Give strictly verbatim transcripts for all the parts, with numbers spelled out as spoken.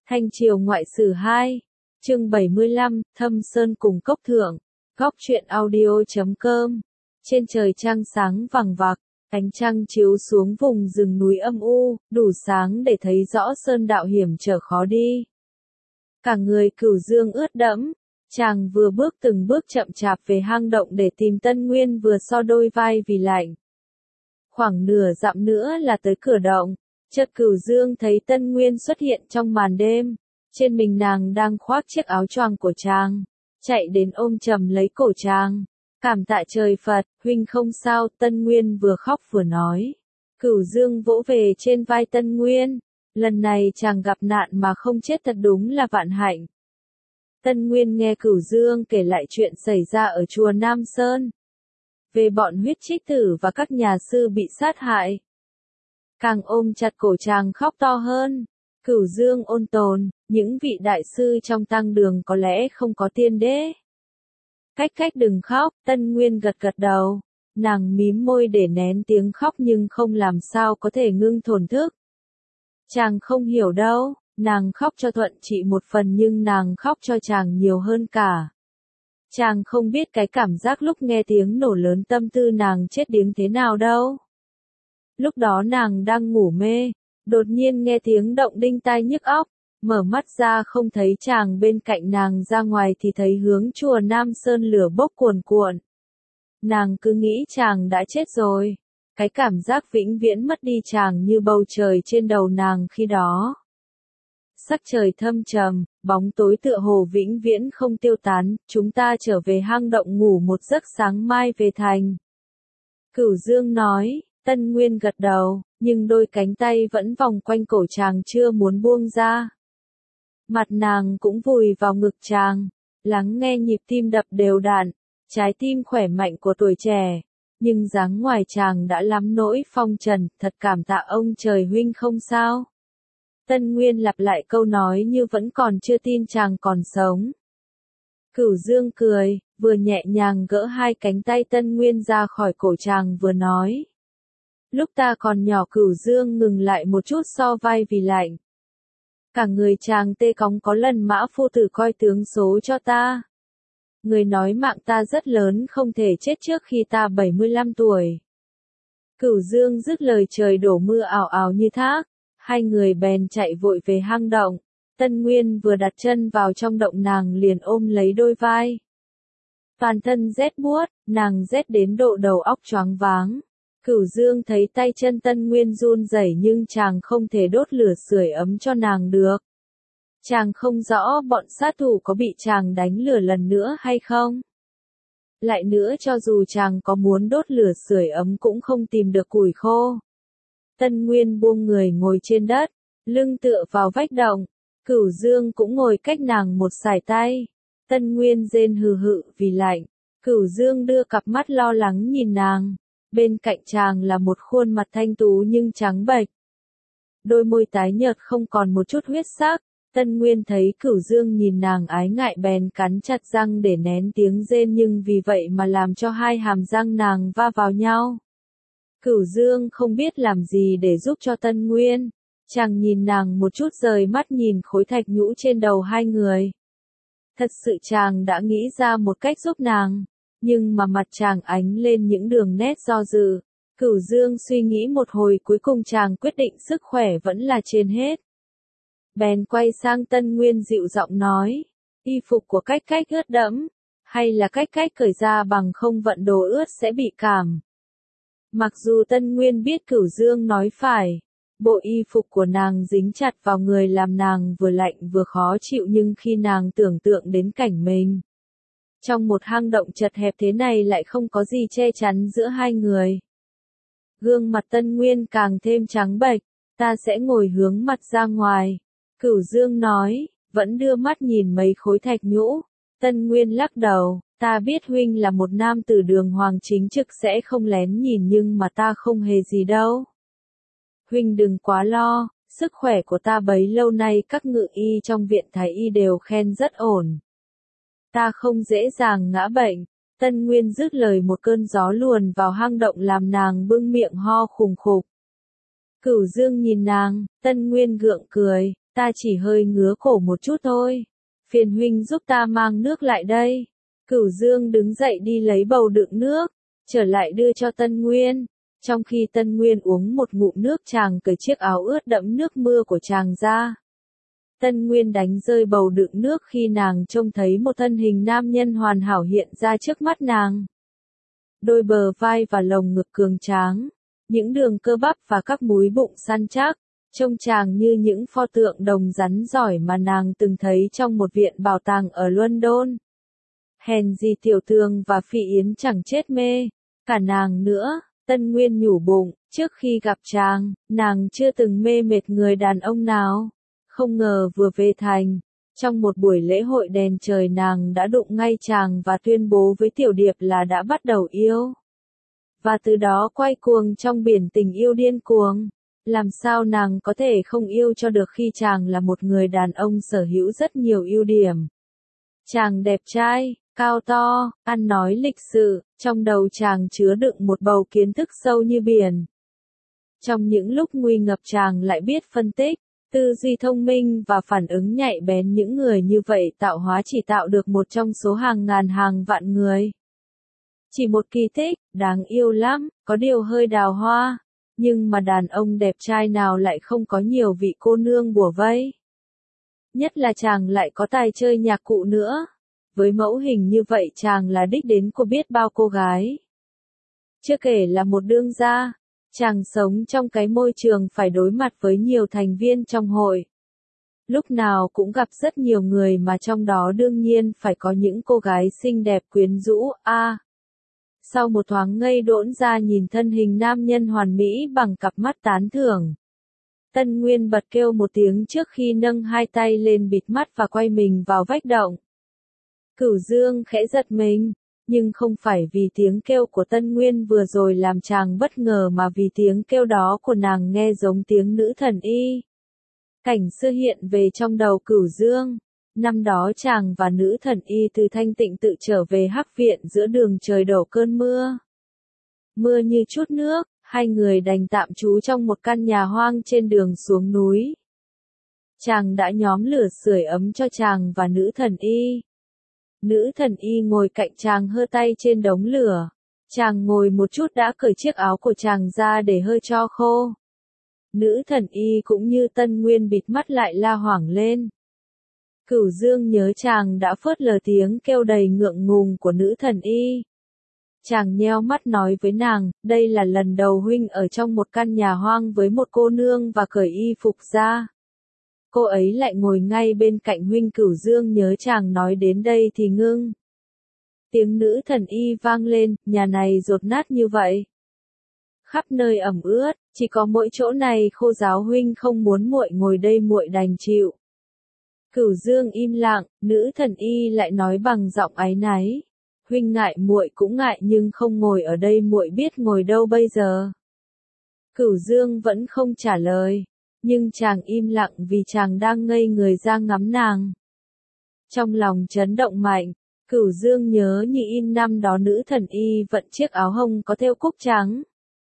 Thanh Triều Ngoại Sử hai, chương bảy mươi lăm, Thâm Sơn cùng Cốc Thượng, góc truyện audio chấm com. Trên trời trăng sáng vằng vặc, ánh trăng chiếu xuống vùng rừng núi âm u, đủ sáng để thấy rõ sơn đạo hiểm trở khó đi. Cả người Cửu Dương ướt đẫm, chàng vừa bước từng bước chậm chạp về hang động để tìm Tân Nguyên, vừa so đôi vai vì lạnh. Khoảng nửa dặm nữa là tới cửa động. Chợt Cửu Dương thấy Tân Nguyên xuất hiện trong màn đêm, trên mình nàng đang khoác chiếc áo choàng của chàng, chạy đến ôm chầm lấy cổ chàng. Cảm tạ trời Phật, huynh không sao, Tân Nguyên vừa khóc vừa nói. Cửu Dương vỗ về trên vai Tân Nguyên, lần này chàng gặp nạn mà không chết thật đúng là vạn hạnh. Tân Nguyên nghe Cửu Dương kể lại chuyện xảy ra ở chùa Nam Sơn, về bọn huyết trích tử và các nhà sư bị sát hại. Càng ôm chặt cổ chàng khóc to hơn. Cửu Dương ôn tồn, những vị đại sư trong tăng đường có lẽ không có tiên đế. Cách cách đừng khóc, Tân Nguyên gật gật đầu. Nàng mím môi để nén tiếng khóc nhưng không làm sao có thể ngưng thổn thức. Chàng không hiểu đâu, nàng khóc cho Thuận Trị một phần nhưng nàng khóc cho chàng nhiều hơn cả. Chàng không biết cái cảm giác lúc nghe tiếng nổ lớn tâm tư nàng chết điếng thế nào đâu. Lúc đó nàng đang ngủ mê, đột nhiên nghe tiếng động đinh tai nhức óc, mở mắt ra không thấy chàng bên cạnh nàng, ra ngoài thì thấy hướng chùa Nam Sơn lửa bốc cuồn cuộn. Nàng cứ nghĩ chàng đã chết rồi, cái cảm giác vĩnh viễn mất đi chàng như bầu trời trên đầu nàng khi đó. Sắc trời thâm trầm, bóng tối tựa hồ vĩnh viễn không tiêu tán, chúng ta trở về hang động ngủ một giấc sáng mai về thành. Cửu Dương nói. Tân Nguyên gật đầu, nhưng đôi cánh tay vẫn vòng quanh cổ chàng chưa muốn buông ra. Mặt nàng cũng vùi vào ngực chàng, lắng nghe nhịp tim đập đều đặn, trái tim khỏe mạnh của tuổi trẻ. Nhưng dáng ngoài chàng đã lắm nỗi phong trần, thật cảm tạ ông trời huynh không sao. Tân Nguyên lặp lại câu nói như vẫn còn chưa tin chàng còn sống. Cửu Dương cười, vừa nhẹ nhàng gỡ hai cánh tay Tân Nguyên ra khỏi cổ chàng vừa nói. Lúc ta còn nhỏ, Cửu Dương ngừng lại một chút so vai vì lạnh. Cả người chàng tê cóng, có lần Mã Phu Tử coi tướng số cho ta. Người nói mạng ta rất lớn, không thể chết trước khi ta bảy mươi lăm tuổi. Cửu Dương dứt lời trời đổ mưa ảo ảo như thác, hai người bèn chạy vội về hang động. Tân Nguyên vừa đặt chân vào trong động nàng liền ôm lấy đôi vai. Toàn thân rét buốt, nàng rét đến độ đầu óc choáng váng. Cửu Dương thấy tay chân Tân Nguyên run rẩy nhưng chàng không thể đốt lửa sưởi ấm cho nàng được. Chàng không rõ bọn sát thủ có bị chàng đánh lửa lần nữa hay không. Lại nữa, cho dù chàng có muốn đốt lửa sưởi ấm cũng không tìm được củi khô. Tân Nguyên buông người ngồi trên đất, lưng tựa vào vách động. Cửu Dương cũng ngồi cách nàng một sải tay. Tân Nguyên rên hừ hự vì lạnh. Cửu Dương đưa cặp mắt lo lắng nhìn nàng. Bên cạnh chàng là một khuôn mặt thanh tú nhưng trắng bệch. Đôi môi tái nhợt không còn một chút huyết sắc. Tân Nguyên thấy Cửu Dương nhìn nàng ái ngại bèn cắn chặt răng để nén tiếng rên, nhưng vì vậy mà làm cho hai hàm răng nàng va vào nhau. Cửu Dương không biết làm gì để giúp cho Tân Nguyên. Chàng nhìn nàng một chút rời mắt nhìn khối thạch nhũ trên đầu hai người. Thật sự chàng đã nghĩ ra một cách giúp nàng. Nhưng mà mặt chàng ánh lên những đường nét do dự. Cửu Dương suy nghĩ một hồi, cuối cùng chàng quyết định sức khỏe vẫn là trên hết. Bèn quay sang Tân Nguyên dịu giọng nói. Y phục của cách cách ướt đẫm. Hay là cách cách cởi ra, bằng không vận đồ ướt sẽ bị cảm. Mặc dù Tân Nguyên biết Cửu Dương nói phải. Bộ y phục của nàng dính chặt vào người làm nàng vừa lạnh vừa khó chịu, nhưng khi nàng tưởng tượng đến cảnh mình trong một hang động chật hẹp thế này lại không có gì che chắn giữa hai người. Gương mặt Tân Nguyên càng thêm trắng bệch. Ta sẽ ngồi hướng mặt ra ngoài. Cửu Dương nói, vẫn đưa mắt nhìn mấy khối thạch nhũ. Tân Nguyên lắc đầu, ta biết huynh là một nam tử đường hoàng chính trực sẽ không lén nhìn, nhưng mà ta không hề gì đâu. Huynh đừng quá lo, sức khỏe của ta bấy lâu nay các ngự y trong viện thái y đều khen rất ổn. Ta không dễ dàng ngã bệnh. Tân Nguyên dứt lời, một cơn gió luồn vào hang động làm nàng bưng miệng ho khùng khục. Cửu Dương nhìn nàng, Tân Nguyên gượng cười, Ta chỉ hơi ngứa cổ một chút thôi. Phiền huynh giúp ta mang nước lại đây. Cửu Dương đứng dậy đi lấy bầu đựng nước, trở lại đưa cho Tân Nguyên. Trong khi Tân Nguyên uống một ngụm nước, chàng cởi chiếc áo ướt đẫm nước mưa của chàng ra. Tân Nguyên đánh rơi bầu đựng nước khi nàng trông thấy một thân hình nam nhân hoàn hảo hiện ra trước mắt nàng. Đôi bờ vai và lồng ngực cường tráng, những đường cơ bắp và các múi bụng săn chắc, trông chàng như những pho tượng đồng rắn giỏi mà nàng từng thấy trong một viện bảo tàng ở London. Hèn gì Tiểu Tường và Phi Yến chẳng chết mê, cả nàng nữa. Tân Nguyên nhủ bụng, trước khi gặp chàng, nàng chưa từng mê mệt người đàn ông nào. Không ngờ vừa về thành, trong một buổi lễ hội đèn trời nàng đã đụng ngay chàng và tuyên bố với Tiểu Điệp là đã bắt đầu yêu. Và từ đó quay cuồng trong biển tình yêu điên cuồng. Làm sao nàng có thể không yêu cho được khi chàng là một người đàn ông sở hữu rất nhiều ưu điểm. Chàng đẹp trai, cao to, ăn nói lịch sự, trong đầu chàng chứa đựng một bầu kiến thức sâu như biển. Trong những lúc nguy ngập chàng lại biết phân tích, tư duy thông minh và phản ứng nhạy bén. Những người như vậy tạo hóa chỉ tạo được một trong số hàng ngàn hàng vạn người. Chỉ một kỳ tích, đáng yêu lắm, có điều hơi đào hoa. Nhưng mà đàn ông đẹp trai nào lại không có nhiều vị cô nương bủa vây. Nhất là chàng lại có tài chơi nhạc cụ nữa. Với mẫu hình như vậy chàng là đích đến của biết bao cô gái. Chưa kể là một đương gia, chàng sống trong cái môi trường phải đối mặt với nhiều thành viên trong hội. Lúc nào cũng gặp rất nhiều người mà trong đó đương nhiên phải có những cô gái xinh đẹp quyến rũ. A. À, sau một thoáng ngây đỗn ra nhìn thân hình nam nhân hoàn mỹ bằng cặp mắt tán thưởng. Tân Nguyên bật kêu một tiếng trước khi nâng hai tay lên bịt mắt và quay mình vào vách động. Cửu Dương khẽ giật mình, nhưng không phải vì tiếng kêu của Tân Nguyên vừa rồi làm chàng bất ngờ mà vì tiếng kêu đó của nàng nghe giống tiếng nữ thần y. Cảnh xưa hiện về trong đầu Cửu Dương. Năm đó chàng và nữ thần y từ Thanh Tịnh tự trở về Hắc Viện giữa đường trời đổ cơn mưa. Mưa như chút nước, hai người đành tạm trú trong một căn nhà hoang trên đường xuống núi. Chàng đã nhóm lửa sưởi ấm cho chàng và nữ thần y. Nữ thần y ngồi cạnh chàng hơ tay trên đống lửa. Chàng ngồi một chút đã cởi chiếc áo của chàng ra để hơi cho khô. Nữ thần y cũng như Tân Nguyên bịt mắt lại la hoảng lên. Cửu Dương nhớ chàng đã phớt lờ tiếng kêu đầy ngượng ngùng của nữ thần y. Chàng nheo mắt nói với nàng, đây là lần đầu huynh ở trong một căn nhà hoang với một cô nương và cởi y phục ra. Cô ấy lại ngồi ngay bên cạnh huynh. Cửu Dương nhớ chàng nói đến đây thì ngưng. Tiếng nữ thần y vang lên, nhà này dột nát như vậy. Khắp nơi ẩm ướt, chỉ có mỗi chỗ này khô ráo, huynh không muốn muội ngồi đây muội đành chịu. Cửu Dương im lặng, nữ thần y lại nói bằng giọng áy náy. Huynh ngại muội cũng ngại nhưng không ngồi ở đây muội biết ngồi đâu bây giờ. Cửu Dương vẫn không trả lời. Nhưng chàng im lặng vì chàng đang ngây người ra ngắm nàng. Trong lòng chấn động mạnh, Cửu Dương nhớ như in năm đó nữ thần y vận chiếc áo hồng có thêu cúc trắng.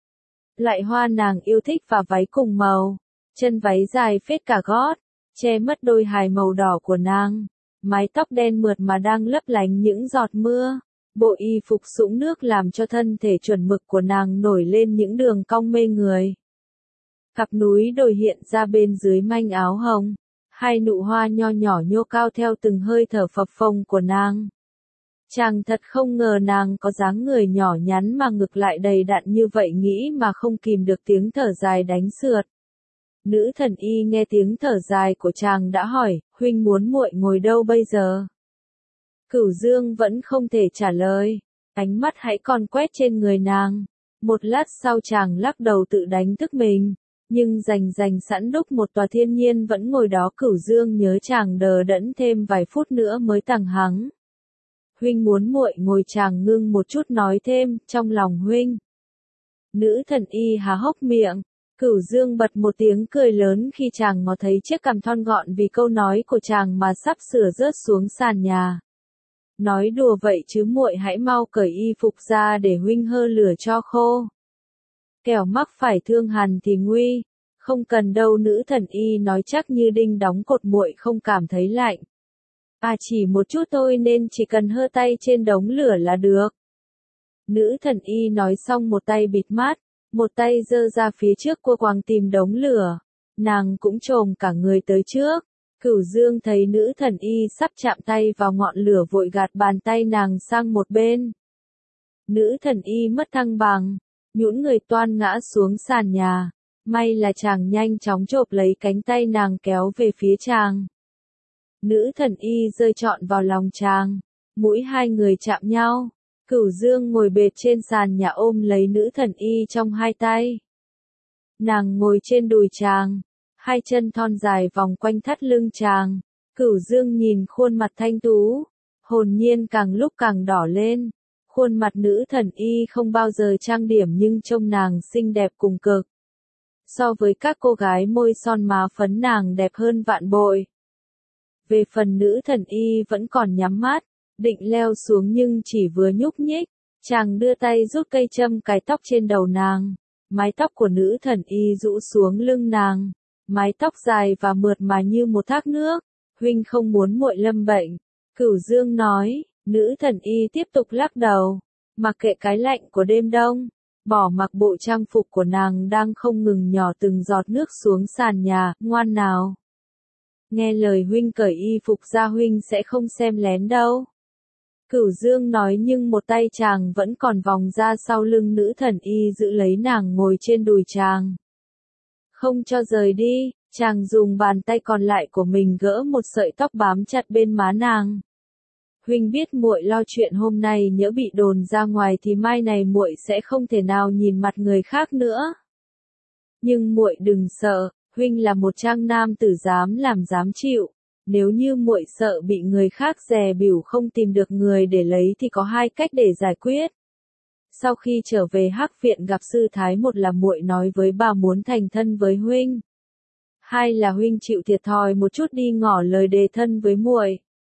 Lại hoa nàng yêu thích và váy cùng màu, chân váy dài phết cả gót, che mất đôi hài màu đỏ của nàng, mái tóc đen mượt mà đang lấp lánh những giọt mưa. Bộ y phục sũng nước làm cho thân thể chuẩn mực của nàng nổi lên những đường cong mê người. Cặp núi đồi hiện ra bên dưới manh áo hồng, hai nụ hoa nho nhỏ nhô cao theo từng hơi thở phập phồng của nàng. Chàng thật không ngờ nàng có dáng người nhỏ nhắn mà ngực lại đầy đặn như vậy, nghĩ mà không kìm được tiếng thở dài đánh sượt. Nữ thần y nghe tiếng thở dài của chàng đã hỏi, huynh muốn muội ngồi đâu bây giờ? Cửu Dương vẫn không thể trả lời, ánh mắt hãy còn quét trên người nàng. Một lát sau chàng lắc đầu tự đánh thức mình, nhưng rành rành sẵn đúc một tòa thiên nhiên vẫn ngồi đó. Cửu Dương nhớ chàng đờ đẫn thêm vài phút nữa mới tằng hắng. Huynh muốn muội ngồi. Chàng ngưng một chút nói thêm, trong lòng huynh. Nữ thần y há hốc miệng, Cửu Dương bật một tiếng cười lớn khi chàng ngó thấy chiếc cằm thon gọn vì câu nói của chàng mà sắp sửa rớt xuống sàn nhà. Nói đùa vậy chứ muội hãy mau cởi y phục ra để huynh hơ lửa cho khô. Kẻo mắc phải thương hàn thì nguy. Không cần đâu, nữ thần y nói chắc như đinh đóng cột, muội không cảm thấy lạnh. À, chỉ một chút thôi nên chỉ cần hơ tay trên đống lửa là được. Nữ thần y nói xong một tay bịt mắt, một tay giơ ra phía trước cua quàng tìm đống lửa. Nàng cũng chồm cả người tới trước. Cửu Dương thấy nữ thần y sắp chạm tay vào ngọn lửa vội gạt bàn tay nàng sang một bên. Nữ thần y mất thăng bằng, nhũn người toan ngã xuống sàn nhà. May là chàng nhanh chóng chộp lấy cánh tay nàng kéo về phía chàng. Nữ thần y rơi trọn vào lòng chàng, mũi hai người chạm nhau. Cửu Dương ngồi bệt trên sàn nhà ôm lấy nữ thần y trong hai tay. Nàng ngồi trên đùi chàng, hai chân thon dài vòng quanh thắt lưng chàng. Cửu Dương nhìn khuôn mặt thanh tú, hồn nhiên càng lúc càng đỏ lên. Khuôn mặt nữ thần y không bao giờ trang điểm nhưng trông nàng xinh đẹp cùng cực. So với các cô gái môi son má phấn nàng đẹp hơn vạn bội. Về phần nữ thần y vẫn còn nhắm mắt, định leo xuống nhưng chỉ vừa nhúc nhích, chàng đưa tay rút cây châm cài tóc trên đầu nàng. Mái tóc của nữ thần y rũ xuống lưng nàng, mái tóc dài và mượt mà như một thác nước. Huynh không muốn muội lâm bệnh, Cửu Dương nói. Nữ thần y tiếp tục lắc đầu, mặc kệ cái lạnh của đêm đông, bỏ mặc bộ trang phục của nàng đang không ngừng nhỏ từng giọt nước xuống sàn nhà. Ngoan nào, nghe lời huynh cởi y phục ra, huynh sẽ không xem lén đâu. Cửu Dương nói nhưng một tay chàng vẫn còn vòng ra sau lưng nữ thần y giữ lấy nàng ngồi trên đùi chàng. Không cho rời đi, chàng dùng bàn tay còn lại của mình gỡ một sợi tóc bám chặt bên má nàng. Huynh biết muội lo chuyện hôm nay nhỡ bị đồn ra ngoài thì mai này muội sẽ không thể nào nhìn mặt người khác nữa. Nhưng muội đừng sợ, huynh là một trang nam tử dám làm dám chịu. Nếu như muội sợ bị người khác dè bỉu không tìm được người để lấy thì có hai cách để giải quyết. Sau khi trở về Hắc viện gặp sư thái, một là muội nói với bà muốn thành thân với huynh. Hai là huynh chịu thiệt thòi một chút đi ngỏ lời đề thân với muội.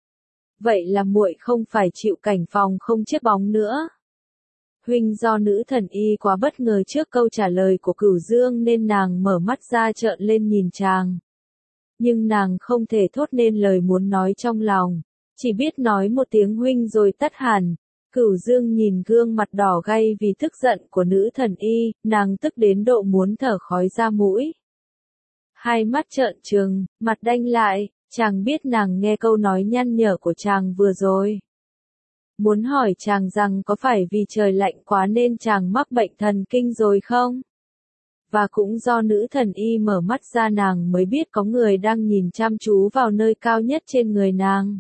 Vậy là muội không phải chịu cảnh phòng không chiếc bóng nữa. Huynh do nữ thần y quá bất ngờ trước câu trả lời của Cửu Dương nên nàng mở mắt ra trợn lên nhìn chàng. Nhưng nàng không thể thốt nên lời muốn nói trong lòng, chỉ biết nói một tiếng huynh rồi tắt hẳn. Cửu Dương nhìn gương mặt đỏ gay vì tức giận của nữ thần y, nàng tức đến độ muốn thở khói ra mũi. Hai mắt trợn trừng, mặt đanh lại, chàng biết nàng nghe câu nói nhăn nhở của chàng vừa rồi. Muốn hỏi chàng rằng có phải vì trời lạnh quá nên chàng mắc bệnh thần kinh rồi không? Và cũng do nữ thần y mở mắt ra nàng mới biết có người đang nhìn chăm chú vào nơi cao nhất trên người nàng.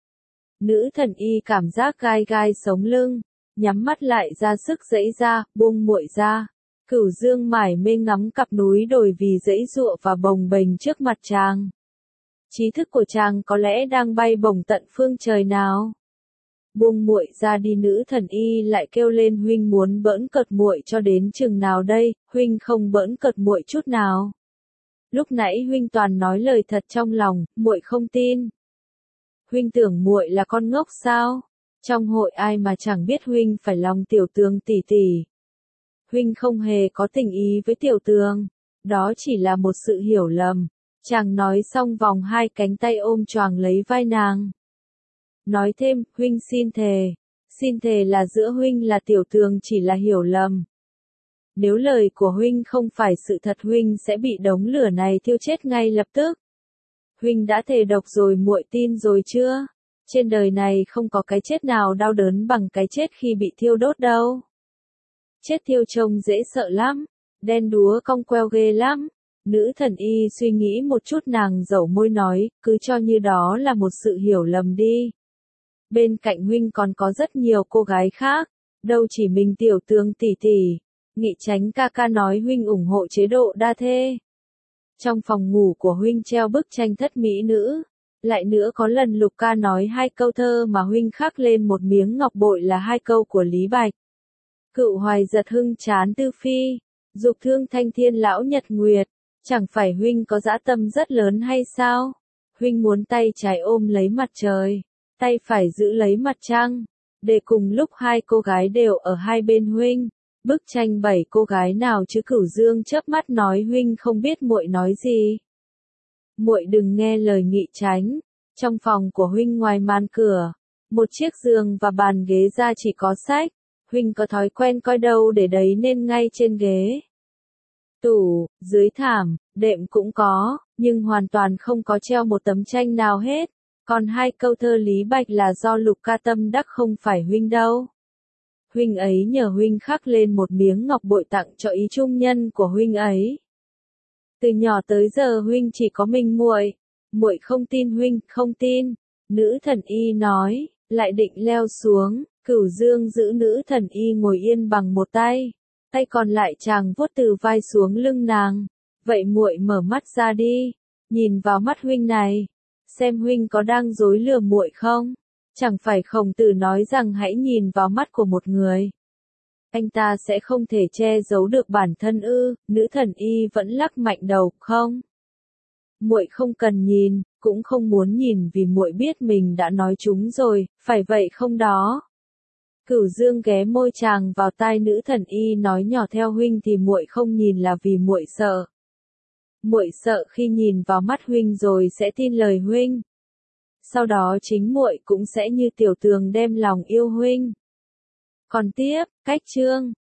Nữ thần y cảm giác gai gai sống lưng, nhắm mắt lại ra sức giãy ra, buông muội ra. Cửu Dương mải mê ngắm cặp núi đồi vì giãy giụa và bồng bềnh trước mặt chàng. Trí thức của chàng có lẽ đang bay bổng tận phương trời nào. Buông muội ra đi, nữ thần y lại kêu lên, huynh muốn bỡn cợt muội cho đến chừng nào đây? Huynh không bỡn cợt muội chút nào. Lúc nãy huynh toàn nói lời thật trong lòng, muội không tin. Huynh tưởng muội là con ngốc sao? Trong hội ai mà chẳng biết huynh phải lòng tiểu tường tỷ tỷ. Huynh không hề có tình ý với tiểu tường, đó chỉ là một sự hiểu lầm. Chàng nói xong vòng hai cánh tay ôm choàng lấy vai nàng. Nói thêm, huynh xin thề, xin thề là giữa huynh là tiểu tường chỉ là hiểu lầm. Nếu lời của huynh không phải sự thật, huynh sẽ bị đống lửa này thiêu chết ngay lập tức. Huynh đã thề độc rồi, muội tin rồi chưa? Trên đời này không có cái chết nào đau đớn bằng cái chết khi bị thiêu đốt đâu. Chết thiêu trông dễ sợ lắm, đen đúa cong queo ghê lắm. Nữ thần y suy nghĩ một chút, nàng dẩu môi nói, cứ cho như đó là một sự hiểu lầm đi. Bên cạnh huynh còn có rất nhiều cô gái khác, đâu chỉ mình tiểu tường tỷ tỷ. Nghị Chánh ca ca nói huynh ủng hộ chế độ đa thê. Trong phòng ngủ của huynh treo bức tranh thất mỹ nữ. Lại nữa có lần Lục ca nói hai câu thơ mà huynh khắc lên một miếng ngọc bội là hai câu của Lý Bạch. Cựu hoài giật hưng chán tư phi, dục thương thanh thiên lão nhật nguyệt. Chẳng phải huynh có dã tâm rất lớn hay sao? Huynh muốn tay trái ôm lấy mặt trời, tay phải giữ lấy mặt trăng, để cùng lúc hai cô gái đều ở hai bên huynh. Bức tranh bảy cô gái nào chứ? Cửu Dương chớp mắt nói, huynh không biết muội nói gì. Muội đừng nghe lời nghị tránh. Trong phòng của huynh ngoài màn cửa, một chiếc giường và bàn ghế ra chỉ có sách. Huynh có thói quen coi đâu để đấy nên ngay trên ghế. Tủ, dưới thảm, đệm cũng có, nhưng hoàn toàn không có treo một tấm tranh nào hết. Còn hai câu thơ Lý Bạch là do Lục Ca tâm đắc, không phải huynh đâu. Huynh ấy nhờ huynh khắc lên một miếng ngọc bội tặng cho ý trung nhân của huynh ấy. Từ nhỏ tới giờ huynh chỉ có mình muội. Muội không tin huynh, không tin. Nữ thần y nói, lại định leo xuống. Cửu Dương giữ nữ thần y ngồi yên bằng một tay, tay còn lại chàng vuốt từ vai xuống lưng nàng. Vậy muội mở mắt ra đi, nhìn vào mắt huynh này, xem huynh có đang dối lừa muội không? Chẳng phải Khổng Tử nói rằng hãy nhìn vào mắt của một người, anh ta sẽ không thể che giấu được bản thân ư? Nữ thần y vẫn lắc mạnh đầu, không. Muội không cần nhìn, cũng không muốn nhìn vì muội biết mình đã nói trúng rồi, phải vậy không đó? Cửu Dương ghé môi chàng vào tai nữ thần y nói nhỏ, theo huynh thì muội không nhìn là vì muội sợ. Muội sợ khi nhìn vào mắt huynh rồi sẽ tin lời huynh. Sau đó chính muội cũng sẽ như Tiểu Tường đem lòng yêu huynh. Còn tiếp, cách chương